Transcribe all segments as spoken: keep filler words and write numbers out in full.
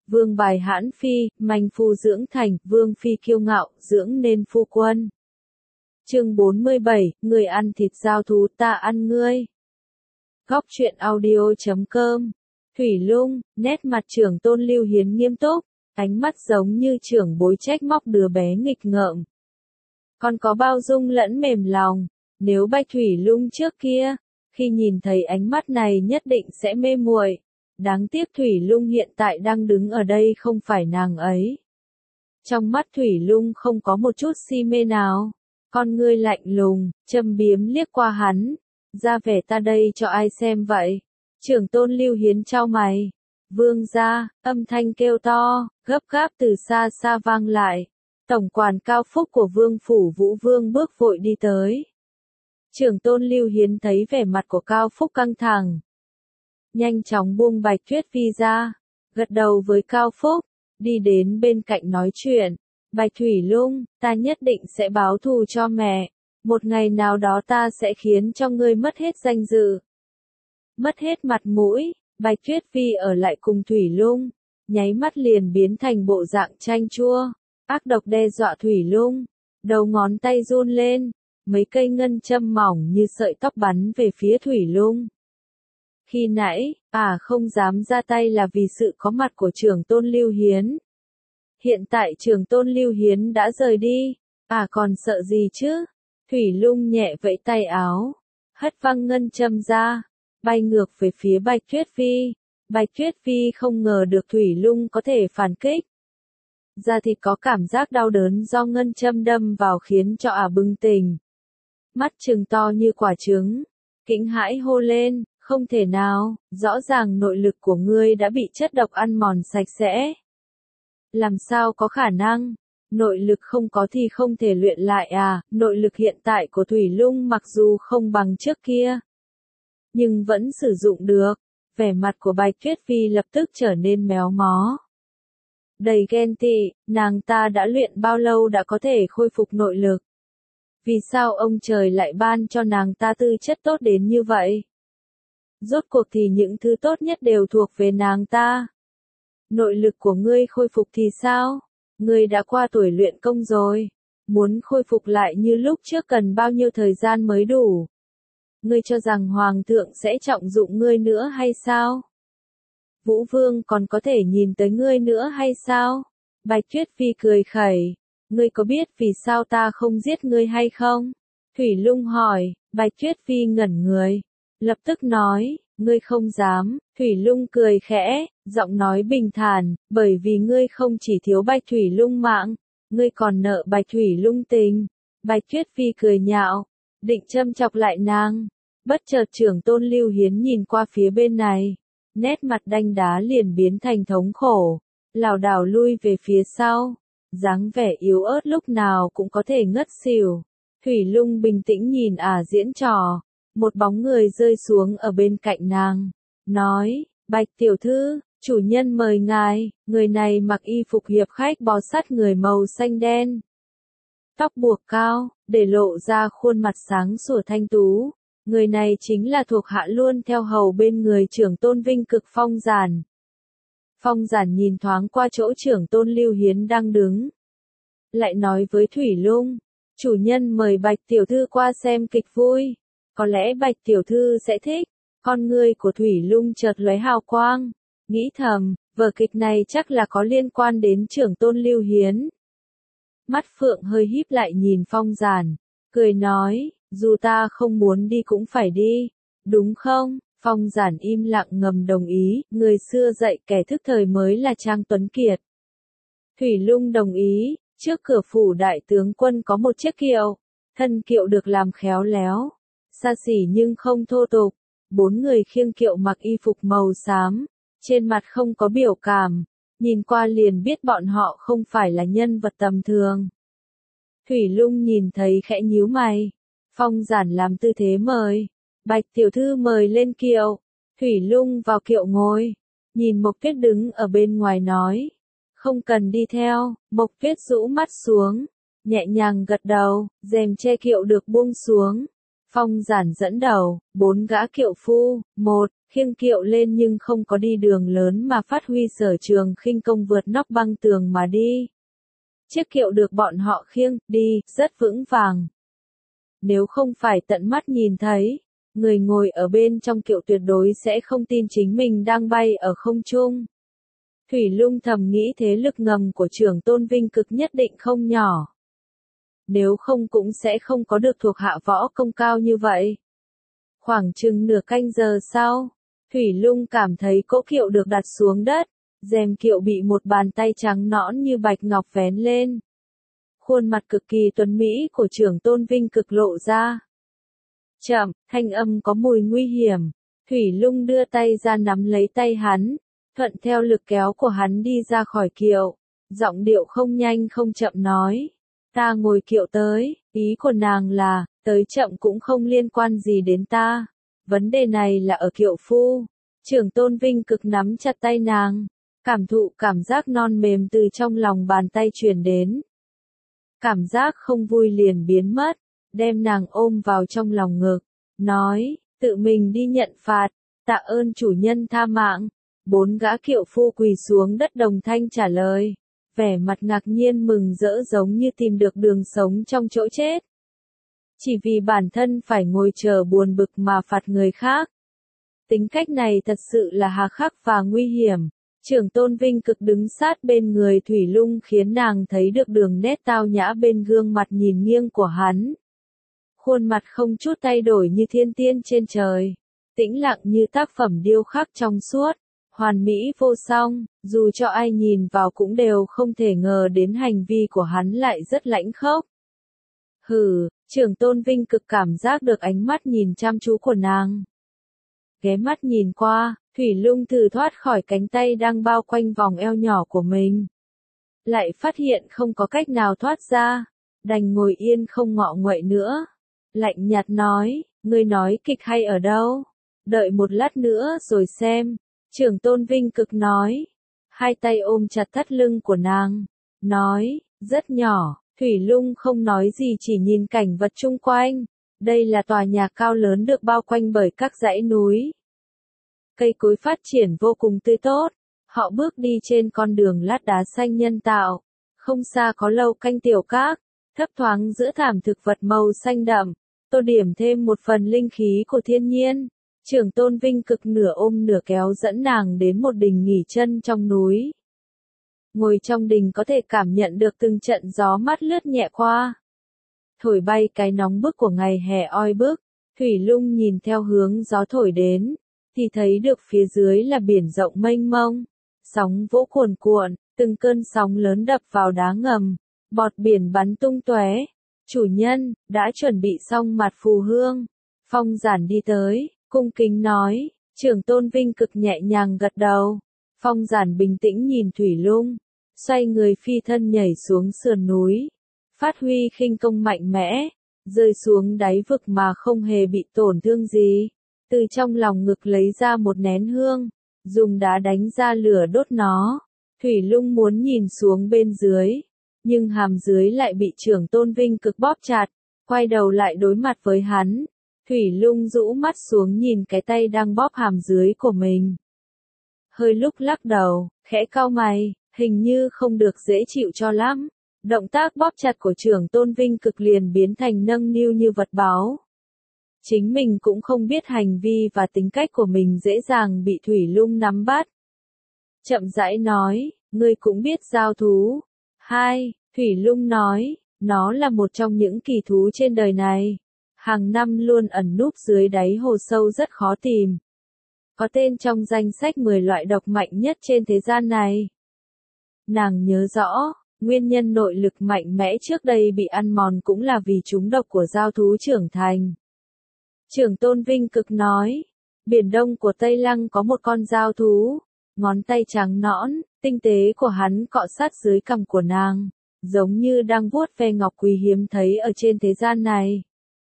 vương bài hãn phi, manh phu dưỡng thành, vương phi kiêu ngạo, dưỡng nên phu quân. Chương bốn mươi bảy, người ăn thịt giao thú ta ăn ngươi. Góc truyện audio chấm com. Thủy Lung, nét mặt trưởng tôn Lưu Hiến nghiêm túc, ánh mắt giống như trưởng bối trách móc đứa bé nghịch ngợm. Còn có bao dung lẫn mềm lòng, nếu Bạch Thủy Lung trước kia, khi nhìn thấy ánh mắt này nhất định sẽ mê muội. Đáng tiếc Thủy Lung hiện tại đang đứng ở đây không phải nàng ấy. Trong mắt Thủy Lung không có một chút si mê nào, con ngươi lạnh lùng, châm biếm liếc qua hắn, ra vẻ ta đây cho ai xem vậy? Trưởng tôn Lưu Hiến chau mày. Vương gia, âm thanh kêu to, gấp gáp từ xa xa vang lại. Tổng quản Cao Phúc của Vương phủ Vũ Vương bước vội đi tới. Trưởng tôn Lưu Hiến thấy vẻ mặt của Cao Phúc căng thẳng, nhanh chóng buông Bạch Tuyết Phi ra, gật đầu với Cao Phúc, đi đến bên cạnh nói chuyện. Bạch Thủy Lung, ta nhất định sẽ báo thù cho mẹ. Một ngày nào đó ta sẽ khiến cho ngươi mất hết danh dự, mất hết mặt mũi. Bạch Tuyết Phi ở lại cùng Thủy Lung, nháy mắt liền biến thành bộ dạng chanh chua, ác độc đe dọa Thủy Lung. Đầu ngón tay run lên, mấy cây ngân châm mỏng như sợi tóc bắn về phía Thủy Lung. Khi nãy, à không dám ra tay là vì sự có mặt của trưởng tôn Lưu Hiến. Hiện tại trưởng tôn Lưu Hiến đã rời đi, à còn sợ gì chứ? Thủy Lung nhẹ vẫy tay áo, hất văng ngân châm ra, bay ngược về phía Bạch Tuyết Phi. Bạch Tuyết Phi không ngờ được Thủy Lung có thể phản kích. Da thịt có cảm giác đau đớn do ngân châm đâm vào khiến cho ả bừng tỉnh. Mắt trừng to như quả trứng, kinh hãi hô lên, không thể nào, rõ ràng nội lực của ngươi đã bị chất độc ăn mòn sạch sẽ. Làm sao có khả năng? Nội lực không có thì không thể luyện lại à? Nội lực hiện tại của Thủy Lung mặc dù không bằng trước kia, nhưng vẫn sử dụng được. Vẻ mặt của Bạch Tuyết Phi lập tức trở nên méo mó, đầy ghen tị. Nàng ta đã luyện bao lâu đã có thể khôi phục nội lực? Vì sao ông trời lại ban cho nàng ta tư chất tốt đến như vậy? Rốt cuộc thì những thứ tốt nhất đều thuộc về nàng ta. Nội lực của ngươi khôi phục thì sao? Ngươi đã qua tuổi luyện công rồi. Muốn khôi phục lại như lúc trước cần bao nhiêu thời gian mới đủ? Ngươi cho rằng Hoàng thượng sẽ trọng dụng ngươi nữa hay sao? Vũ Vương còn có thể nhìn tới ngươi nữa hay sao? Bạch Tuyết Phi cười khẩy. Ngươi có biết vì sao ta không giết ngươi hay không? Thủy Lung hỏi. Bạch Tuyết Phi ngẩn người, lập tức nói, ngươi không dám. Thủy Lung cười khẽ, giọng nói bình thản, bởi vì ngươi không chỉ thiếu Bạch Thủy Lung mạng, ngươi còn nợ Bạch Thủy Lung tình. Bạch Tuyết Phi cười nhạo, định châm chọc lại nàng. Bất chợt trưởng tôn Lưu Hiến nhìn qua phía bên này, nét mặt đanh đá liền biến thành thống khổ, lảo đảo lui về phía sau, dáng vẻ yếu ớt lúc nào cũng có thể ngất xỉu. Thủy Lung bình tĩnh nhìn ả diễn trò, một bóng người rơi xuống ở bên cạnh nàng, nói, Bạch tiểu thư, chủ nhân mời ngài. Người này mặc y phục hiệp khách bó sát người màu xanh đen, tóc buộc cao, để lộ ra khuôn mặt sáng sủa thanh tú. Người này chính là thuộc hạ luôn theo hầu bên người trưởng tôn Vinh Cực Phong Giản. Phong Giản nhìn thoáng qua chỗ trưởng tôn Lưu Hiến đang đứng, lại nói với Thủy Lung, chủ nhân mời Bạch tiểu thư qua xem kịch vui, có lẽ Bạch tiểu thư sẽ thích. Con ngươi của Thủy Lung chợt lóe hào quang, nghĩ thầm, vở kịch này chắc là có liên quan đến trưởng tôn Lưu Hiến. Mắt phượng hơi híp lại nhìn Phong Giản, cười nói, dù ta không muốn đi cũng phải đi, đúng không? Phong Giản im lặng ngầm đồng ý, người xưa dạy kẻ thức thời mới là Trang Tuấn Kiệt. Thủy Lung đồng ý. Trước cửa phủ đại tướng quân có một chiếc kiệu, thân kiệu được làm khéo léo, xa xỉ nhưng không thô tục. Bốn người khiêng kiệu mặc y phục màu xám, trên mặt không có biểu cảm, nhìn qua liền biết bọn họ không phải là nhân vật tầm thường. Thủy Lung nhìn thấy khẽ nhíu mày, Phong Giản làm tư thế mời, Bạch tiểu thư mời lên kiệu. Thủy Lung vào kiệu ngồi, nhìn Mộc Tuyết đứng ở bên ngoài nói, không cần đi theo. Mộc Tuyết rũ mắt xuống, nhẹ nhàng gật đầu, rèm che kiệu được buông xuống. Phong Giản dẫn đầu, bốn gã kiệu phu, một, khiêng kiệu lên nhưng không có đi đường lớn mà phát huy sở trường khinh công vượt nóc băng tường mà đi. Chiếc kiệu được bọn họ khiêng đi rất vững vàng. Nếu không phải tận mắt nhìn thấy, người ngồi ở bên trong kiệu tuyệt đối sẽ không tin chính mình đang bay ở không trung. Thủy Lung thầm nghĩ thế lực ngầm của Trưởng Tôn Vinh Cực nhất định không nhỏ. Nếu không cũng sẽ không có được thuộc hạ võ công cao như vậy. Khoảng chừng nửa canh giờ sau, Thủy Lung cảm thấy cỗ kiệu được đặt xuống đất, rèm kiệu bị một bàn tay trắng nõn như bạch ngọc vén lên. Khuôn mặt cực kỳ tuấn mỹ của Trưởng Tôn Vinh Cực lộ ra. Chậm, thanh âm có mùi nguy hiểm. Thủy Lung đưa tay ra nắm lấy tay hắn, thuận theo lực kéo của hắn đi ra khỏi kiệu. Giọng điệu không nhanh không chậm nói. Ta ngồi kiệu tới, ý của nàng là, tới chậm cũng không liên quan gì đến ta. Vấn đề này là ở kiệu phu. Trưởng Tôn Vinh Cực nắm chặt tay nàng, cảm thụ cảm giác non mềm từ trong lòng bàn tay truyền đến. Cảm giác không vui liền biến mất, đem nàng ôm vào trong lòng ngực, nói, tự mình đi nhận phạt, tạ ơn chủ nhân tha mạng. Bốn gã kiệu phu quỳ xuống đất đồng thanh trả lời, vẻ mặt ngạc nhiên mừng rỡ giống như tìm được đường sống trong chỗ chết. Chỉ vì bản thân phải ngồi chờ buồn bực mà phạt người khác. Tính cách này thật sự là hà khắc và nguy hiểm. Trưởng Tôn Vinh Cực đứng sát bên người Thủy Lung khiến nàng thấy được đường nét tao nhã bên gương mặt nhìn nghiêng của hắn. Khuôn mặt không chút thay đổi như thiên tiên trên trời, tĩnh lặng như tác phẩm điêu khắc trong suốt, hoàn mỹ vô song, dù cho ai nhìn vào cũng đều không thể ngờ đến hành vi của hắn lại rất lãnh khốc. Hừ, Trưởng Tôn Vinh Cực cảm giác được ánh mắt nhìn chăm chú của nàng. Ghé mắt nhìn qua, Thủy Lung thử thoát khỏi cánh tay đang bao quanh vòng eo nhỏ của mình. Lại phát hiện không có cách nào thoát ra, đành ngồi yên không ngọ nguậy nữa. Lạnh nhạt nói, ngươi nói kịch hay ở đâu? Đợi một lát nữa rồi xem. Trưởng Tôn Vinh Cực nói. Hai tay ôm chặt thắt lưng của nàng. Nói, rất nhỏ. Thủy Lung không nói gì chỉ nhìn cảnh vật chung quanh. Đây là tòa nhà cao lớn được bao quanh bởi các dãy núi. Cây cối phát triển vô cùng tươi tốt. Họ bước đi trên con đường lát đá xanh nhân tạo. Không xa có lâu canh tiểu các, thấp thoáng giữa thảm thực vật màu xanh đậm, tô điểm thêm một phần linh khí của thiên nhiên. Trưởng Tôn Vinh Cực nửa ôm nửa kéo dẫn nàng đến một đình nghỉ chân trong núi. Ngồi trong đình có thể cảm nhận được từng trận gió mát lướt nhẹ qua. Thổi bay cái nóng bức của ngày hè oi bức. Thủy Lung nhìn theo hướng gió thổi đến, thì thấy được phía dưới là biển rộng mênh mông. Sóng vỗ cuồn cuộn, từng cơn sóng lớn đập vào đá ngầm, bọt biển bắn tung tóe. Chủ nhân, đã chuẩn bị xong mặt phù hương. Phong Giản đi tới, cung kính nói. Trưởng Tôn Vinh Cực nhẹ nhàng gật đầu. Phong Giản bình tĩnh nhìn Thủy Lung, xoay người phi thân nhảy xuống sườn núi, phát huy khinh công mạnh mẽ, rơi xuống đáy vực mà không hề bị tổn thương gì. Từ trong lòng ngực lấy ra một nén hương, dùng đá đánh ra lửa đốt nó. Thủy Lung muốn nhìn xuống bên dưới, nhưng hàm dưới lại bị Trưởng Tôn Vinh Cực bóp chặt, quay đầu lại đối mặt với hắn. Thủy Lung rũ mắt xuống nhìn cái tay đang bóp hàm dưới của mình. Hơi lúc lắc đầu, khẽ cau mày, hình như không được dễ chịu cho lắm. Động tác bóp chặt của Trưởng Tôn Vinh Cực liền biến thành nâng niu như vật báo. Chính mình cũng không biết hành vi và tính cách của mình dễ dàng bị Thủy Lung nắm bắt. Chậm rãi nói, ngươi cũng biết giao thú. Hai, Thủy Lung nói, nó là một trong những kỳ thú trên đời này. Hàng năm luôn ẩn núp dưới đáy hồ sâu rất khó tìm. Có tên trong danh sách mười loại độc mạnh nhất trên thế gian này. Nàng nhớ rõ, nguyên nhân nội lực mạnh mẽ trước đây bị ăn mòn cũng là vì chúng độc của giao thú trưởng thành. Trưởng Tôn Vinh Cực nói, biển đông của Tây Lăng có một con giao thú, ngón tay trắng nõn, tinh tế của hắn cọ sát dưới cằm của nàng, giống như đang vuốt ve ngọc quý hiếm thấy ở trên thế gian này.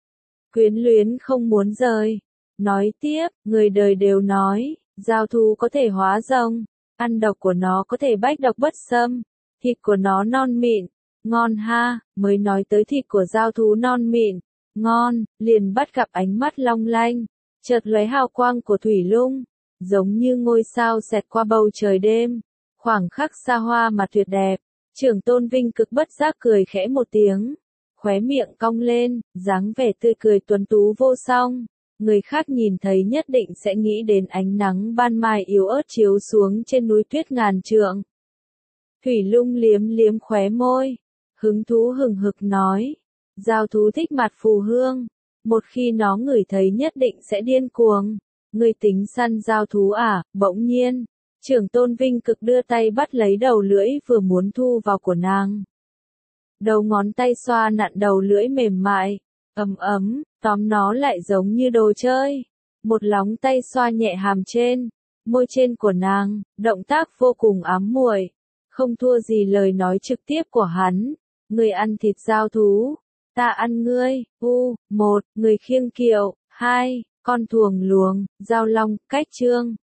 Quyến luyến không muốn rời. Nói tiếp, người đời đều nói, giao thú có thể hóa rồng, ăn độc của nó có thể bách độc bất xâm, thịt của nó non mịn, ngon ha. Mới nói tới thịt của giao thú non mịn, ngon, liền bắt gặp ánh mắt long lanh. Chợt lóe hào quang của thủy lung, giống như ngôi sao xẹt qua bầu trời đêm, khoảng khắc xa hoa mà tuyệt đẹp. Trưởng tôn Vinh Cực bất giác cười khẽ một tiếng, khóe miệng cong lên, dáng vẻ tươi cười tuấn tú vô song. Người khác nhìn thấy nhất định sẽ nghĩ đến ánh nắng ban mai yếu ớt chiếu xuống trên núi tuyết ngàn trượng. Thủy lung liếm liếm khóe môi, hứng thú hừng hực nói, giao thú thích mặt phù hương, một khi nó ngửi thấy nhất định sẽ điên cuồng. Người tính săn giao thú à? Bỗng nhiên, trưởng tôn Vinh Cực đưa tay bắt lấy đầu lưỡi vừa muốn thu vào của nàng. Đầu ngón tay xoa nặn đầu lưỡi mềm mại, ấm ấm, tóm nó lại giống như đồ chơi. Một lóng tay xoa nhẹ hàm trên, môi trên của nàng, động tác vô cùng ám muội, không thua gì lời nói trực tiếp của hắn. Người ăn thịt giao thú, ta ăn ngươi. U, một, người khiêng kiệu. Hai, con thuồng luồng, giao long, cách chương.